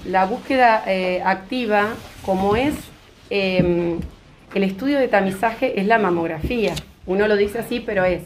la búsqueda activa, como es el estudio de tamizaje, es la mamografía. Uno lo dice así, pero es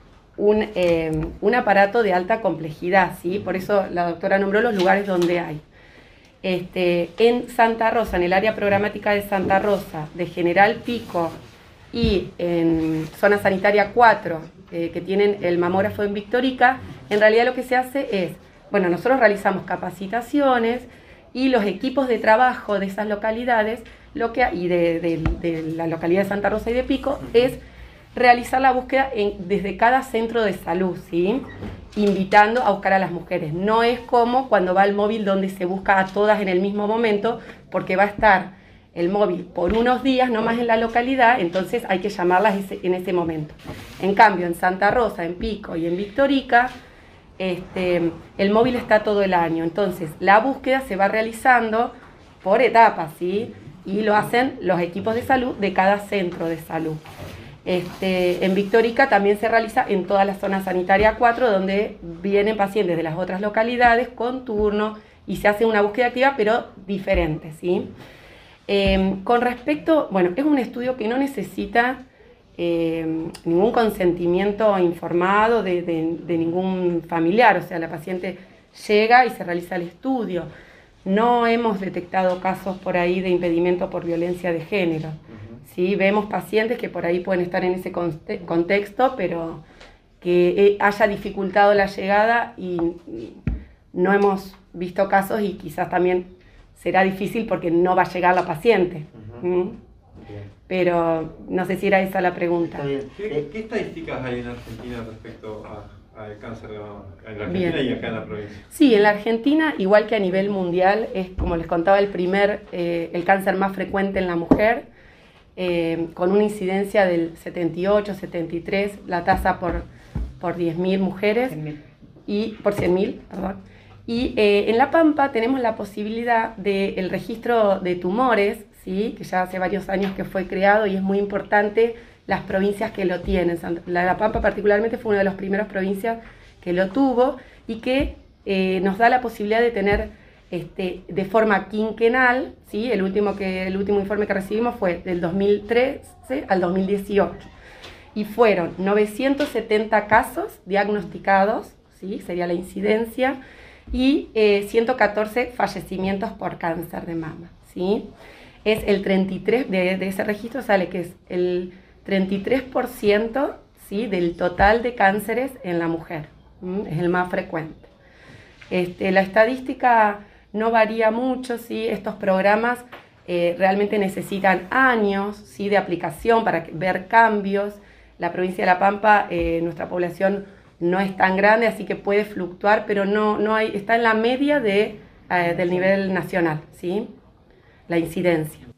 un aparato de alta complejidad, ¿sí? Por eso la doctora nombró los lugares donde hay. En Santa Rosa, en el área programática de Santa Rosa, de General Pico y en zona sanitaria 4, que tienen el mamógrafo en Victorica, en realidad lo que se hace es, bueno, nosotros realizamos capacitaciones y los equipos de trabajo de esas localidades, y de la localidad de Santa Rosa y de Pico, es realizar la búsqueda desde cada centro de salud, ¿sí? Invitando a buscar a las mujeres. No es como cuando va el móvil donde se busca a todas en el mismo momento, porque va a estar el móvil por unos días nomás en la localidad, entonces hay que llamarlas en ese momento. En cambio, en Santa Rosa, en Pico y en Victorica, el móvil está todo el año, entonces la búsqueda se va realizando por etapas, ¿sí? Y lo hacen los equipos de salud de cada centro de salud. En Victorica también se realiza en toda la zona sanitaria 4, donde vienen pacientes de las otras localidades con turno y se hace una búsqueda activa, pero diferente, ¿sí? Con respecto, bueno, es un estudio que no necesita ningún consentimiento informado de ningún familiar, o sea, la paciente llega y se realiza el estudio. No hemos detectado casos por ahí de impedimento por violencia de género. ¿Sí? Vemos pacientes que por ahí pueden estar en ese contexto, pero que haya dificultado la llegada y no hemos visto casos y quizás también será difícil porque no va a llegar la paciente. Pero no sé si era esa la pregunta. ¿Qué estadísticas hay en Argentina respecto al cáncer de mama? En la Argentina y acá en la provincia. Sí, en la Argentina, igual que a nivel mundial, es, como les contaba, el cáncer más frecuente en la mujer, con una incidencia del 78, 73, la tasa por 10.000 mujeres, por 100.000, perdón. Y en La Pampa tenemos la posibilidad del registro de tumores, ¿sí? Que ya hace varios años que fue creado y es muy importante las provincias que lo tienen. La Pampa particularmente fue una de las primeras provincias que lo tuvo y que nos da la posibilidad de tener de forma quinquenal, ¿sí? El último informe que recibimos fue del 2013 al 2018 y fueron 970 casos diagnosticados, ¿sí? Sería la incidencia, y 114 fallecimientos por cáncer de mama, ¿sí? Es el 33, de ese registro sale que es el 33%, ¿sí? Del total de cánceres en la mujer, es el más frecuente. La estadística no varía mucho, ¿sí? Estos programas realmente necesitan años, ¿sí? De aplicación para ver cambios. La provincia de La Pampa, nuestra población no es tan grande, así que puede fluctuar, pero está en la media del nivel nacional, ¿sí? La incidencia.